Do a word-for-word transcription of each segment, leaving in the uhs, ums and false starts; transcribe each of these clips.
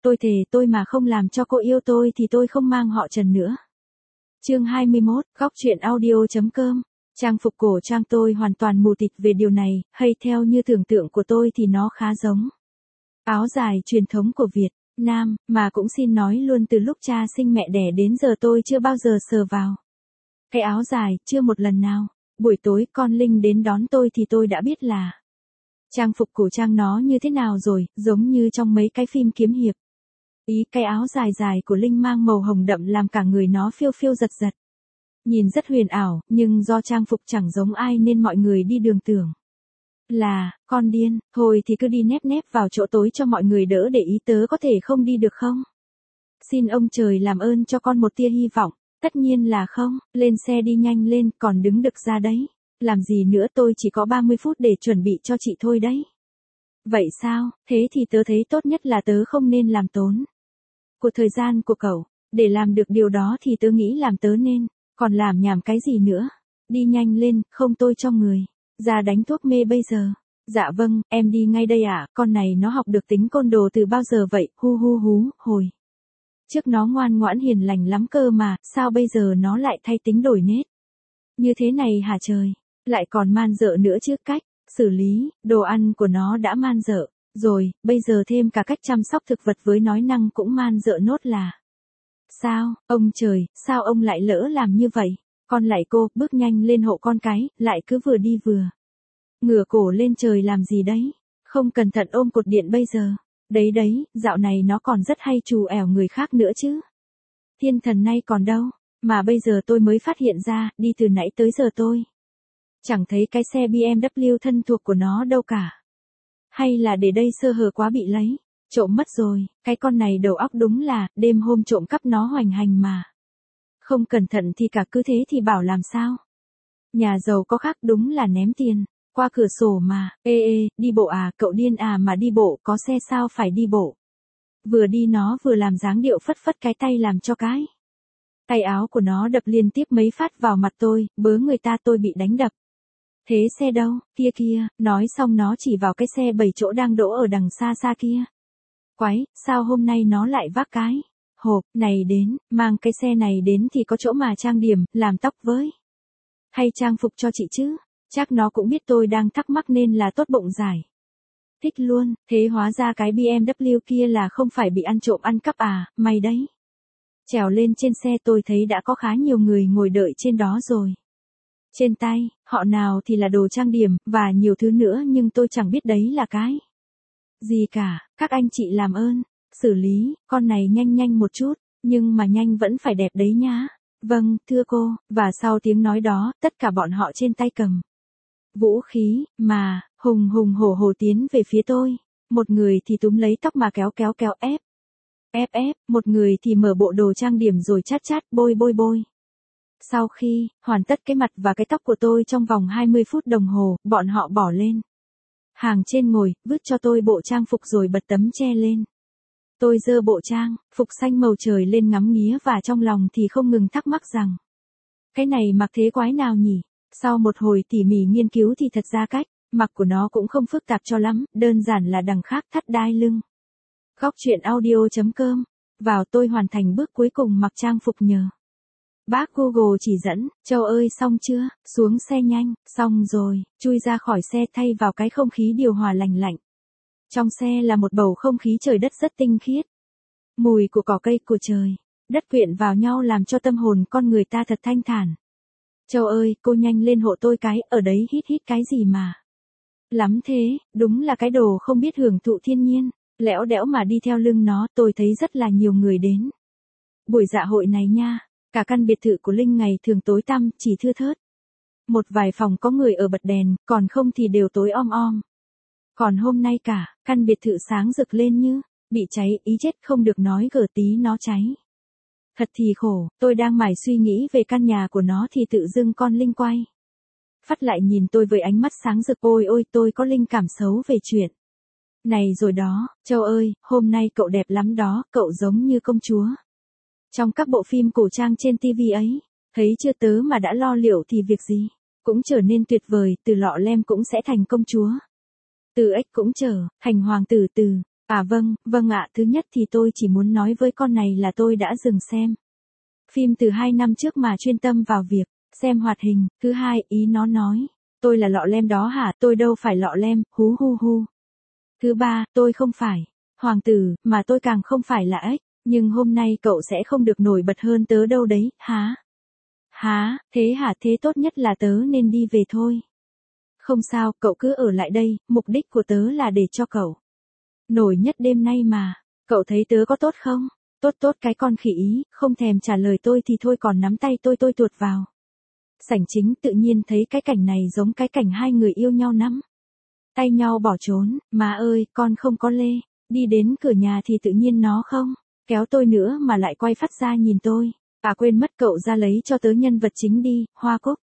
Tôi thề tôi mà không làm cho cô yêu tôi thì tôi không mang họ Trần nữa. Chương hai mươi mốt, góc truyện audio.com. Trang phục cổ trang tôi hoàn toàn mù tịt về điều này, hay theo như tưởng tượng của tôi thì nó khá giống áo dài truyền thống của Việt Nam, mà cũng xin nói luôn từ lúc cha sinh mẹ đẻ đến giờ tôi chưa bao giờ sờ vào cái áo dài, chưa một lần nào. Buổi tối con Linh đến đón tôi thì tôi đã biết là trang phục cổ trang nó như thế nào rồi, giống như trong mấy cái phim kiếm hiệp. Ý cái áo dài dài của Linh mang màu hồng đậm làm cả người nó phiêu phiêu giật giật. Nhìn rất huyền ảo, nhưng do trang phục chẳng giống ai nên mọi người đi đường tưởng là con điên, thôi thì cứ đi nép nép vào chỗ tối cho mọi người đỡ để ý, tớ có thể không đi được không? Xin ông trời làm ơn cho con một tia hy vọng. Tất nhiên là không, lên xe đi nhanh lên, còn đứng đực ra đấy. Làm gì nữa, tôi chỉ có ba mươi phút để chuẩn bị cho chị thôi đấy. Vậy sao, thế thì tớ thấy tốt nhất là tớ không nên làm tốn của thời gian của cậu. Để làm được điều đó thì tớ nghĩ làm tớ nên, còn làm nhảm cái gì nữa. Đi nhanh lên, không tôi cho người ra đánh thuốc mê bây giờ. Dạ vâng, em đi ngay đây ạ, à, con này nó học được tính côn đồ từ bao giờ vậy, hu hu hú, hồi trước nó ngoan ngoãn hiền lành lắm cơ mà, sao bây giờ nó lại thay tính đổi nết như thế này hả trời, lại còn man dợ nữa chứ. Cách xử lý đồ ăn của nó đã man dợ rồi, bây giờ thêm cả cách chăm sóc thực vật với nói năng cũng man dợ nốt là. Sao, ông trời, sao ông lại lỡ làm như vậy? Con lại cô, bước nhanh lên hộ con cái, lại cứ vừa đi vừa ngửa cổ lên trời làm gì đấy? Không cẩn thận ôm cột điện bây giờ. Đấy đấy, dạo này nó còn rất hay trù ẻo người khác nữa chứ. Thiên thần nay còn đâu, mà bây giờ tôi mới phát hiện ra, đi từ nãy tới giờ tôi chẳng thấy cái xe bê em vê thân thuộc của nó đâu cả. Hay là để đây sơ hở quá bị lấy, trộm mất rồi, cái con này đầu óc đúng là, đêm hôm trộm cắp nó hoành hành mà. Không cẩn thận thì cả cứ thế thì bảo làm sao. Nhà giàu có khác đúng là ném tiền qua cửa sổ mà. Ê ê, đi bộ à, cậu điên à, mà đi bộ, có xe sao phải đi bộ. Vừa đi nó vừa làm dáng điệu phất phất cái tay làm cho cái tay áo của nó đập liên tiếp mấy phát vào mặt tôi, bớ người ta tôi bị đánh đập. Thế xe đâu, kia kia, nói xong nó chỉ vào cái xe bảy chỗ đang đỗ ở đằng xa xa kia. Quái, sao hôm nay nó lại vác cái hộp này đến, mang cái xe này đến thì có chỗ mà trang điểm, làm tóc với hay trang phục cho chị chứ. Chắc nó cũng biết tôi đang thắc mắc nên là tốt bụng giải thích luôn, thế hóa ra cái bê em vê kia là không phải bị ăn trộm ăn cắp à, may đấy. Trèo lên trên xe tôi thấy đã có khá nhiều người ngồi đợi trên đó rồi. Trên tay, họ nào thì là đồ trang điểm, và nhiều thứ nữa nhưng tôi chẳng biết đấy là cái gì cả. Các anh chị làm ơn, xử lý, con này nhanh nhanh một chút, nhưng mà nhanh vẫn phải đẹp đấy nhá. Vâng, thưa cô, và sau tiếng nói đó, tất cả bọn họ trên tay cầm vũ khí, mà, hùng hùng hổ hổ tiến về phía tôi. Một người thì túm lấy tóc mà kéo kéo kéo ép. Ép ép, một người thì mở bộ đồ trang điểm rồi chát chát bôi bôi bôi. Sau khi hoàn tất cái mặt và cái tóc của tôi trong vòng hai mươi phút đồng hồ, bọn họ bỏ lên hàng trên ngồi, vứt cho tôi bộ trang phục rồi bật tấm che lên. Tôi giơ bộ trang phục xanh màu trời lên ngắm nghía và trong lòng thì không ngừng thắc mắc rằng cái này mặc thế quái nào nhỉ? Sau một hồi tỉ mỉ nghiên cứu thì thật ra cách mặc của nó cũng không phức tạp cho lắm, đơn giản là đằng khác thắt đai lưng. Góc truyện audio.com. Vào tôi hoàn thành bước cuối cùng mặc trang phục nhờ bác Google chỉ dẫn. Châu ơi, xong chưa? Xuống xe nhanh. Xong rồi, chui ra khỏi xe thay vào cái không khí điều hòa lành lạnh. Trong xe là một bầu không khí trời đất rất tinh khiết. Mùi của cỏ cây của trời đất quyện vào nhau làm cho tâm hồn con người ta thật thanh thản. Châu ơi, cô nhanh lên hộ tôi cái, ở đấy hít hít cái gì mà lắm thế, đúng là cái đồ không biết hưởng thụ thiên nhiên. Lẽo đẽo mà đi theo lưng nó, tôi thấy rất là nhiều người đến buổi dạ hội này nha. Cả căn biệt thự của Linh ngày thường tối tăm, chỉ thưa thớt một vài phòng có người ở bật đèn, còn không thì đều tối om om. Còn hôm nay cả căn biệt thự sáng rực lên như bị cháy, ý chết không được nói gở tí nó cháy. Thật thì khổ, tôi đang mải suy nghĩ về căn nhà của nó thì tự dưng con Linh quay phát lại nhìn tôi với ánh mắt sáng rực. Ôi ôi, tôi có linh cảm xấu về chuyện này rồi đó. Châu ơi, hôm nay cậu đẹp lắm đó, cậu giống như công chúa trong các bộ phim cổ trang trên tivi ấy. Thấy chưa, tớ mà đã lo liệu thì việc gì cũng trở nên tuyệt vời, từ lọ lem cũng sẽ thành công chúa, từ ếch cũng trở thành hoàng tử, từ À vâng, vâng ạ, thứ nhất thì tôi chỉ muốn nói với con này là tôi đã dừng xem phim từ hai năm trước mà chuyên tâm vào việc xem hoạt hình. Thứ hai, ý nó nói, tôi là lọ lem đó hả, tôi đâu phải lọ lem, hú hu hu. Thứ ba, tôi không phải hoàng tử, mà tôi càng không phải là ếch, nhưng hôm nay cậu sẽ không được nổi bật hơn tớ đâu đấy, há. Há, thế hả, thế tốt nhất là tớ nên đi về thôi. Không sao, cậu cứ ở lại đây, mục đích của tớ là để cho cậu nổi nhất đêm nay mà. Cậu thấy tớ có tốt không? Tốt tốt cái con khỉ ý, không thèm trả lời tôi thì thôi còn nắm tay tôi tôi tuột vào sảnh chính, tự nhiên thấy cái cảnh này giống cái cảnh hai người yêu nhau nắm tay nhau bỏ trốn. Má ơi, con không có lê. Đi đến cửa nhà thì tự nhiên nó không kéo tôi nữa mà lại quay phát ra nhìn tôi. À quên mất, cậu ra lấy cho tớ nhân vật chính đi, Hoa Cúc.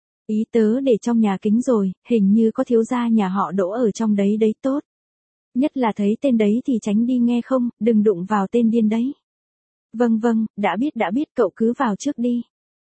Ý tớ để trong nhà kính rồi, hình như có thiếu gia nhà họ Đỗ ở trong đấy đấy, tốt nhất là thấy tên đấy thì tránh đi nghe không, đừng đụng vào tên điên đấy. Vâng vâng, đã biết đã biết, cậu cứ vào trước đi.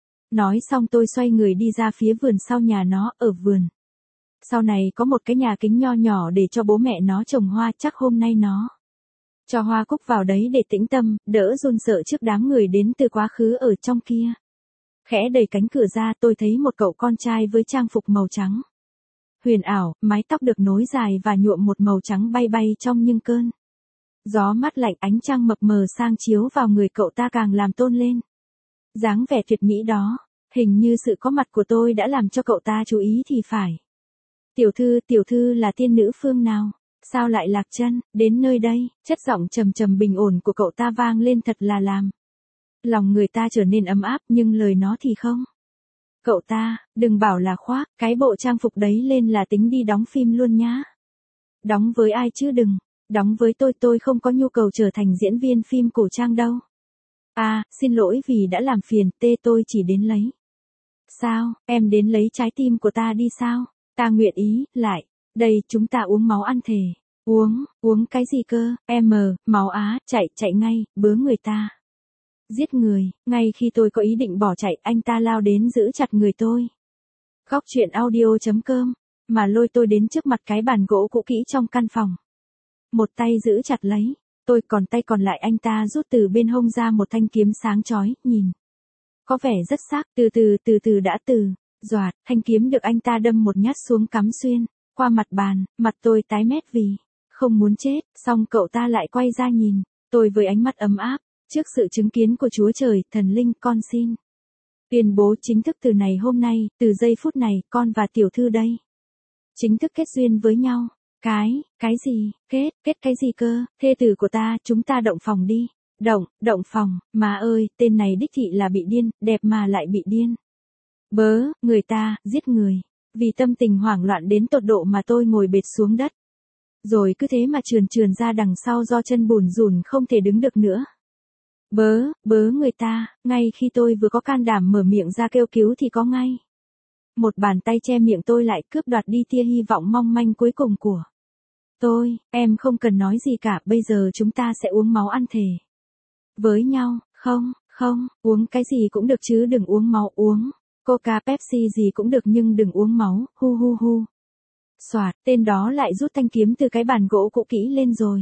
Nói xong tôi xoay người đi ra phía vườn sau nhà nó. Ở vườn sau này có một cái nhà kính nho nhỏ để cho bố mẹ nó trồng hoa, chắc hôm nay nó cho Hoa Cúc vào đấy để tĩnh tâm, đỡ run sợ trước đám người đến từ quá khứ ở trong kia. Khẽ đẩy cánh cửa ra, tôi thấy một cậu con trai với trang phục màu trắng huyền ảo, mái tóc được nối dài và nhuộm một màu trắng bay bay trong những cơn gió mát lạnh. Ánh trăng mập mờ sang chiếu vào người cậu ta càng làm tôn lên dáng vẻ tuyệt mỹ đó. Hình như sự có mặt của tôi đã làm cho cậu ta chú ý thì phải. Tiểu thư, tiểu thư là tiên nữ phương nào? Sao lại lạc chân đến nơi đây? Chất giọng trầm trầm bình ổn của cậu ta vang lên thật là làm lòng người ta trở nên ấm áp, nhưng lời nó thì không. Cậu ta, đừng bảo là khoác cái bộ trang phục đấy lên là tính đi đóng phim luôn nhá. Đóng với ai chứ? Đừng đóng với tôi, tôi không có nhu cầu trở thành diễn viên phim cổ trang đâu. À, xin lỗi vì đã làm phiền, tê tôi chỉ đến lấy. Sao, em đến lấy trái tim của ta đi sao? Ta nguyện ý, lại, đây chúng ta uống máu ăn thề. Uống, uống cái gì cơ, em, máu á, chạy, chạy ngay, bớ người ta. Giết người, ngay khi tôi có ý định bỏ chạy, anh ta lao đến giữ chặt người tôi. Góc truyện audio chấm com, mà lôi tôi đến trước mặt cái bàn gỗ cũ kỹ trong căn phòng. Một tay giữ chặt lấy tôi, còn tay còn lại anh ta rút từ bên hông ra một thanh kiếm sáng chói, nhìn có vẻ rất sắc. Từ từ từ từ đã từ, doạt, thanh kiếm được anh ta đâm một nhát xuống cắm xuyên qua mặt bàn. Mặt tôi tái mét vì không muốn chết, xong cậu ta lại quay ra nhìn tôi với ánh mắt ấm áp. Trước sự chứng kiến của Chúa Trời, thần linh, con xin tuyên bố chính thức từ này hôm nay, từ giây phút này, con và tiểu thư đây chính thức kết duyên với nhau. Cái, cái gì, kết, kết cái gì cơ, thê tử của ta, chúng ta động phòng đi. Động, động phòng, má ơi, tên này đích thị là bị điên, đẹp mà lại bị điên. Bớ, người ta, giết người. Vì tâm tình hoảng loạn đến tột độ mà tôi ngồi bệt xuống đất. Rồi cứ thế mà trườn trườn ra đằng sau do chân bùn rùn không thể đứng được nữa. Bớ, bớ người ta, ngay khi tôi vừa có can đảm mở miệng ra kêu cứu thì có ngay một bàn tay che miệng tôi lại, cướp đoạt đi tia hy vọng mong manh cuối cùng của tôi. Em không cần nói gì cả, bây giờ chúng ta sẽ uống máu ăn thề với nhau. Không, không, uống cái gì cũng được chứ đừng uống máu. Uống Coca Pepsi gì cũng được nhưng đừng uống máu, hu hu hu. Soạt, tên đó lại rút thanh kiếm từ cái bàn gỗ cũ kỹ lên rồi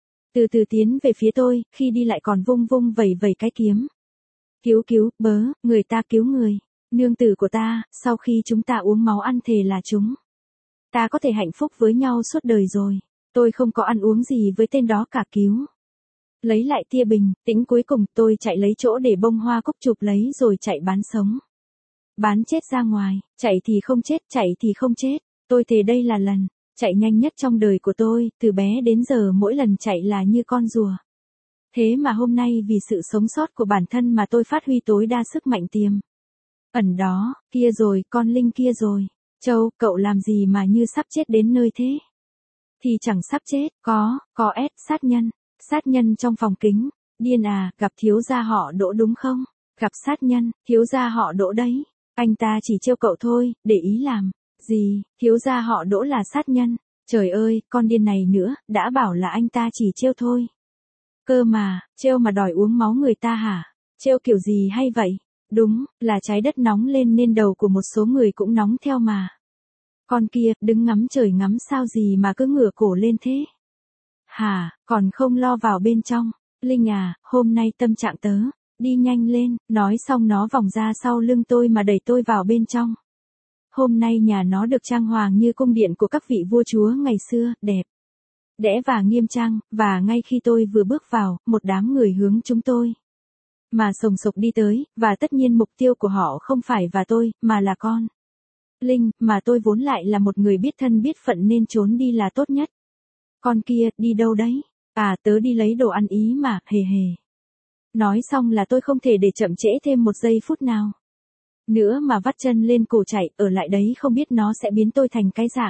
từ từ tiến về phía tôi, khi đi lại còn vung vung vẩy vẩy cái kiếm. Cứu cứu, bớ, người ta cứu người. Nương tử của ta, sau khi chúng ta uống máu ăn thề là chúng ta có thể hạnh phúc với nhau suốt đời rồi. Tôi không có ăn uống gì với tên đó cả. Cứu. Lấy lại tia bình tĩnh cuối cùng, tôi chạy lấy chỗ để bông Hoa Cúc chụp lấy rồi chạy bán sống bán chết ra ngoài. Chạy thì không chết, chạy thì không chết. Tôi thề đây là lần chạy nhanh nhất trong đời của tôi, từ bé đến giờ mỗi lần chạy là như con rùa. Thế mà hôm nay vì sự sống sót của bản thân mà tôi phát huy tối đa sức mạnh tiềm ẩn đó. Kia rồi, con linh kia rồi. Châu, cậu làm gì mà như sắp chết đến nơi thế? Thì chẳng sắp chết, có, có ép, sát nhân. Sát nhân trong phòng kính. Điên à, gặp thiếu gia họ Đỗ đúng không? Gặp sát nhân, thiếu gia họ Đỗ đấy. Anh ta chỉ trêu cậu thôi, để ý làm gì, thiếu gia họ Đỗ là sát nhân. Trời ơi, con điên này nữa, đã bảo là anh ta chỉ trêu thôi. Cơ mà, trêu mà đòi uống máu người ta hả? Trêu kiểu gì hay vậy? Đúng, là trái đất nóng lên nên đầu của một số người cũng nóng theo mà. Con kia, đứng ngắm trời ngắm sao gì mà cứ ngửa cổ lên thế? Hả, còn không lo vào bên trong. Linh à, hôm nay tâm trạng tớ, đi nhanh lên, nói xong nó vòng ra sau lưng tôi mà đẩy tôi vào bên trong. Hôm nay nhà nó được trang hoàng như cung điện của các vị vua chúa ngày xưa, đẹp, đẽ và nghiêm trang, và ngay khi tôi vừa bước vào, một đám người hướng chúng tôi mà sồng sộc đi tới, và tất nhiên mục tiêu của họ không phải và tôi, mà là con Linh, mà tôi vốn lại là một người biết thân biết phận nên trốn đi là tốt nhất. Con kia, đi đâu đấy? À, tớ đi lấy đồ ăn ý mà, hề hề. Nói xong là tôi không thể để chậm trễ thêm một giây phút nào nữa mà vắt chân lên cổ chạy, ở lại đấy không biết nó sẽ biến tôi thành cái dạng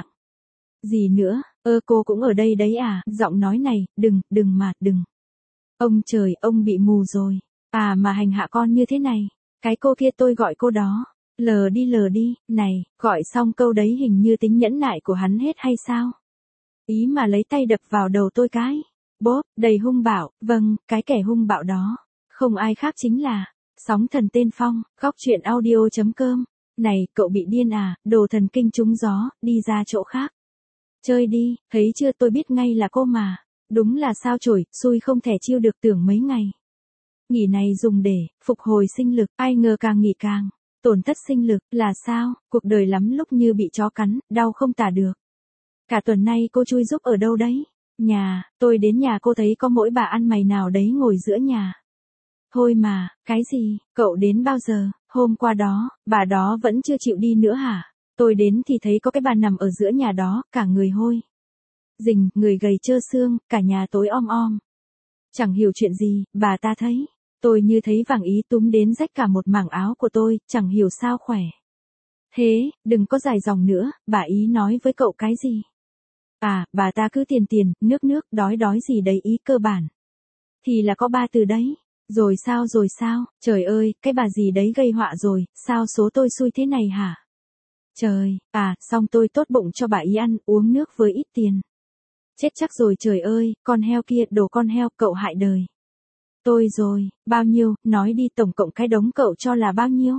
gì nữa. Ơ cô cũng ở đây đấy à? Giọng nói này, đừng, đừng mà, đừng. Ông trời, ông bị mù rồi. À mà hành hạ con như thế này. Cái cô kia tôi gọi cô đó. Lờ đi lờ đi, này, gọi xong câu đấy hình như tính nhẫn nại của hắn hết hay sao? Ý mà lấy tay đập vào đầu tôi cái. Bốp, đầy hung bạo, vâng, cái kẻ hung bạo đó. Không ai khác chính là Sóng Thần Tên Phong, góc truyện audio chấm com. Này, cậu bị điên à, đồ thần kinh trúng gió, đi ra chỗ khác. Chơi đi, thấy chưa, tôi biết ngay là cô mà. Đúng là sao chổi, xui không thể chiêu được, tưởng mấy ngày nghỉ này dùng để phục hồi sinh lực, ai ngờ càng nghỉ càng tổn thất sinh lực, là sao? Cuộc đời lắm lúc như bị chó cắn, đau không tả được. Cả tuần nay cô chui giúp ở đâu đấy? Nhà, tôi đến nhà cô thấy có mỗi bà ăn mày nào đấy ngồi giữa nhà. Thôi mà, cái gì, cậu đến bao giờ? Hôm qua đó, bà đó vẫn chưa chịu đi nữa hả? Tôi đến thì thấy có cái bà nằm ở giữa nhà đó, cả người hôi rình, người gầy trơ xương, cả nhà tối om om. Chẳng hiểu chuyện gì, bà ta thấy tôi như thấy vàng ý túm đến rách cả một mảng áo của tôi, chẳng hiểu sao khỏe thế. Đừng có dài dòng nữa, bà ý nói với cậu cái gì? À, bà ta cứ tiền tiền, nước nước, đói đói gì đấy, ý cơ bản thì là có ba từ đấy. Rồi sao rồi sao, trời ơi, cái bà gì đấy gây họa rồi, sao số tôi xui thế này hả? Trời, à, xong tôi tốt bụng cho bà ý ăn, uống nước với ít tiền. Chết chắc rồi trời ơi, con heo kia, đồ con heo, cậu hại đời tôi rồi. Bao nhiêu, nói đi, tổng cộng cái đống cậu cho là bao nhiêu?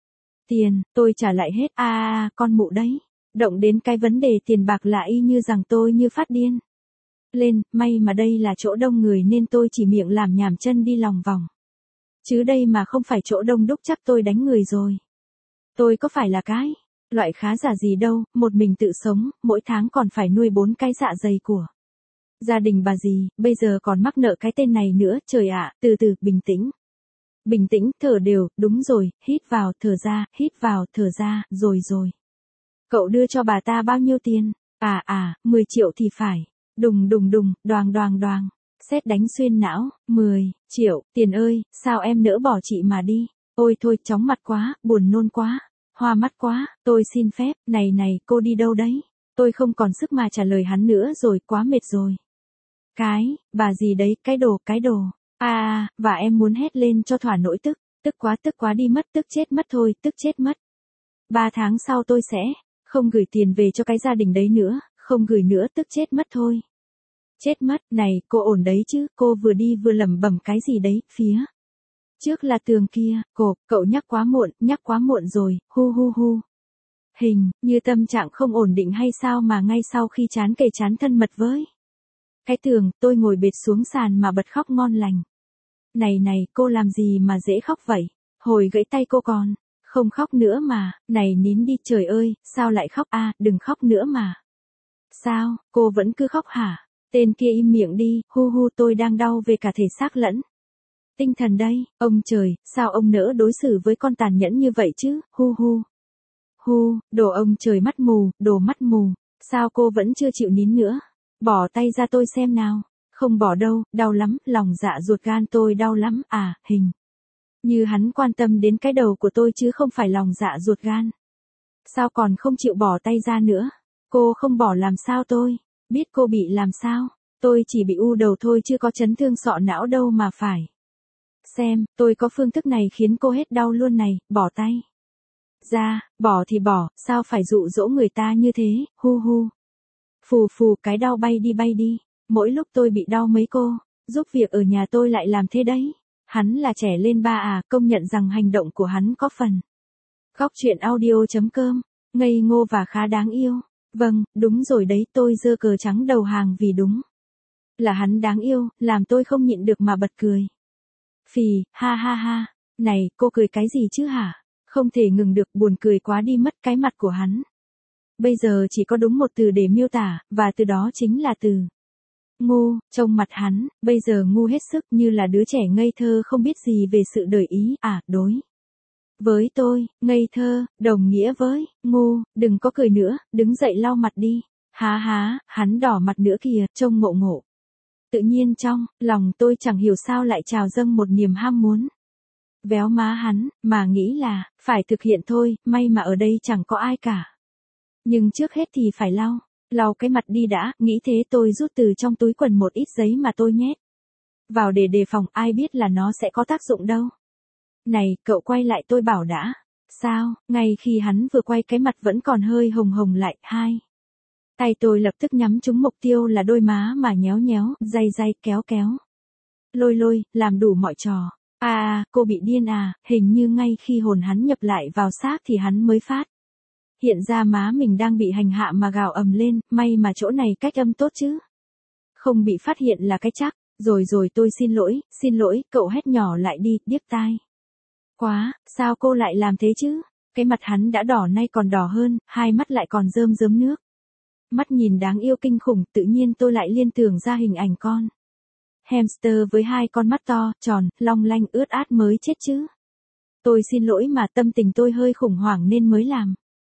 Tiền, tôi trả lại hết, à, à con mụ đấy. Động đến cái vấn đề tiền bạc là y như rằng tôi như phát điên lên, may mà đây là chỗ đông người nên tôi chỉ miệng làm nhảm chân đi lòng vòng. Chứ đây mà không phải chỗ đông đúc chắc tôi đánh người rồi. Tôi có phải là cái loại khá giả gì đâu, một mình tự sống, mỗi tháng còn phải nuôi bốn cái dạ dày của gia đình bà gì, bây giờ còn mắc nợ cái tên này nữa, trời ạ, từ từ, bình tĩnh. Bình tĩnh, thở đều, đúng rồi, hít vào, thở ra, hít vào, thở ra, rồi rồi. Cậu đưa cho bà ta bao nhiêu tiền? À à, mười triệu thì phải. Đùng đùng đùng, đoàng đoàng đoàng. Sét đánh xuyên não, mười triệu, tiền ơi, sao em nỡ bỏ chị mà đi? Ôi thôi, chóng mặt quá, buồn nôn quá, hoa mắt quá, tôi xin phép, này này, cô đi đâu đấy? Tôi không còn sức mà trả lời hắn nữa rồi, quá mệt rồi. Cái, bà gì đấy, cái đồ, cái đồ. À à, và em muốn hét lên cho thỏa nỗi tức, tức quá tức quá đi mất, tức chết mất thôi, tức chết mất. Ba tháng sau tôi sẽ không gửi tiền về cho cái gia đình đấy nữa, không gửi nữa, tức chết mất thôi. Chết mất, này, cô ổn đấy chứ, cô vừa đi vừa lẩm bẩm cái gì đấy, phía trước là tường kia, cô, cậu nhắc quá muộn, nhắc quá muộn rồi, hu hu hu. Hình, như tâm trạng không ổn định hay sao mà ngay sau khi chán kề chán thân mật với cái tường, tôi ngồi bệt xuống sàn mà bật khóc ngon lành. Này này, cô làm gì mà dễ khóc vậy? Hồi gãy tay cô còn không khóc nữa mà, này nín đi, trời ơi, sao lại khóc a, à, đừng khóc nữa mà. Sao, cô vẫn cứ khóc hả? Tên kia im miệng đi, hu hu, tôi đang đau về cả thể xác lẫn tinh thần đây, ông trời, sao ông nỡ đối xử với con tàn nhẫn như vậy chứ, hu hu. Hu, đồ ông trời mắt mù, đồ mắt mù, sao cô vẫn chưa chịu nín nữa? Bỏ tay ra tôi xem nào. Không bỏ đâu, đau lắm, lòng dạ ruột gan tôi đau lắm, à, hình như hắn quan tâm đến cái đầu của tôi chứ không phải lòng dạ ruột gan. Sao còn không chịu bỏ tay ra nữa? Cô không bỏ làm sao tôi biết cô bị làm sao? Tôi chỉ bị u đầu thôi chứ có chấn thương sọ não đâu mà phải. Xem, tôi có phương thức này khiến cô hết đau luôn này, bỏ tay ra, bỏ thì bỏ, sao phải dụ dỗ người ta như thế, hu hu. Phù phù, cái đau bay đi bay đi. Mỗi lúc tôi bị đau mấy cô giúp việc ở nhà tôi lại làm thế đấy. Hắn là trẻ lên ba à, công nhận rằng hành động của hắn có phần. Góc truyện audio chấm com, ngây ngô và khá đáng yêu. Vâng, đúng rồi đấy, tôi giơ cờ trắng đầu hàng vì đúng Là hắn đáng yêu, làm tôi không nhịn được mà bật cười. Phì, ha ha ha, này, cô cười cái gì chứ hả? Không thể ngừng được, buồn cười quá đi mất. Cái mặt của hắn. Bây giờ chỉ có đúng một từ để miêu tả, và từ đó chính là từ ngu. Trông mặt hắn, bây giờ ngu hết sức, như là đứa trẻ ngây thơ không biết gì về sự đời ý. À, đối với tôi, ngây thơ, đồng nghĩa với ngu. Đừng có cười nữa, đứng dậy lau mặt đi. Há há, hắn đỏ mặt nữa kìa, trông ngộ ngộ. Tự nhiên trong lòng tôi chẳng hiểu sao lại trào dâng một niềm ham muốn véo má hắn, mà nghĩ là phải thực hiện thôi, may mà ở đây chẳng có ai cả. Nhưng trước hết thì phải lau, lau cái mặt đi đã. Nghĩ thế tôi rút từ trong túi quần một ít giấy mà tôi nhét vào để đề phòng, ai biết là nó sẽ có tác dụng đâu. Này, cậu quay lại, tôi bảo đã. Sao? Ngay khi hắn vừa quay, cái mặt vẫn còn hơi hồng hồng lại. Hai tay tôi lập tức nhắm trúng mục tiêu là đôi má mà nhéo nhéo, day day, kéo kéo, lôi lôi, làm đủ mọi trò. À à, cô bị điên à? Hình như ngay khi hồn hắn nhập lại vào xác thì hắn mới phát hiện ra má mình đang bị hành hạ mà gào ầm lên. May mà chỗ này cách âm tốt chứ, không bị phát hiện là cái chắc. Rồi rồi, tôi xin lỗi, xin lỗi, cậu hét nhỏ lại đi, điếc tai quá. Sao cô lại làm thế chứ? Cái mặt hắn đã đỏ, nay còn đỏ hơn, hai mắt lại còn rơm rớm nước. Mắt nhìn đáng yêu kinh khủng. Tự nhiên tôi lại liên tưởng ra hình ảnh con hamster với hai con mắt to, tròn, long lanh, ướt át mới chết chứ. Tôi xin lỗi mà, tâm tình tôi hơi khủng hoảng nên mới làm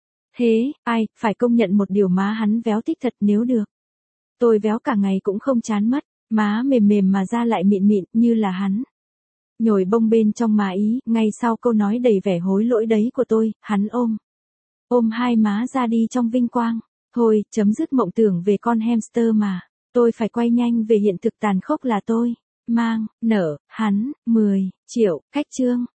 thế. Ai, phải công nhận một điều, má hắn véo thích thật. Nếu được, tôi véo cả ngày cũng không chán mất. Má mềm mềm mà da lại mịn mịn, như là hắn nhồi bông bên trong má ý. Ngay sau câu nói đầy vẻ hối lỗi đấy của tôi, hắn ôm ôm hai má ra đi trong vinh quang. Thôi, chấm dứt mộng tưởng về con hamster mà. Tôi phải quay nhanh về hiện thực tàn khốc là tôi mang nợ hắn mười triệu. Cách chương